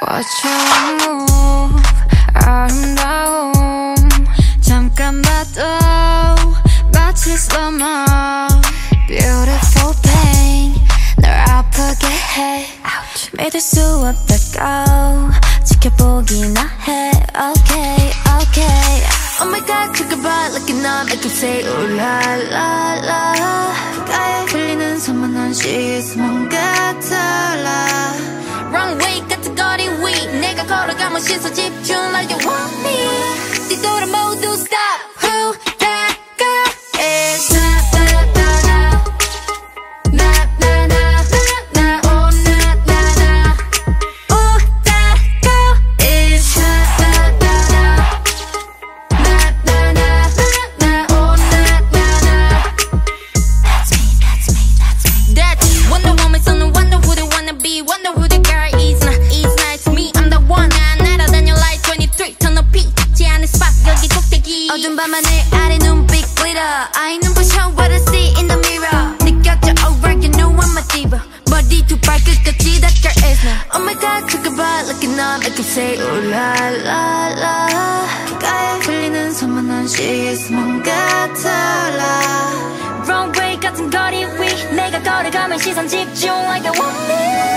Watch your move 아름다움 잠깐 봐도 마치 slow-mo Beautiful pain 널 아프게 해 믿을 수 없다고 지켜보기나 해 Okay, okay Oh my god, 그걸 봐 Looking up, make you say ooh la la la 가에 풀리는 선만한 she's 뭔가 달라 Wrong way 같은 거리 위 내가 걸어가면 시선 집중 like you want me 뒤돌아 모두 stop Who that girl is 어두운 밤하늘 아래 눈빛 glitter I 눈부셔 what I see in the mirror 느껴져 alright you know I'm a diva 머리 두 발끝까지 that girl is now Oh my god 그거 봐 looking up make you say ooh la la la 가에 풀리는 선만한 she is 뭔가 달라 Wrong way 같은 거리 위 내가 걸어가면 시선 집중 like I want me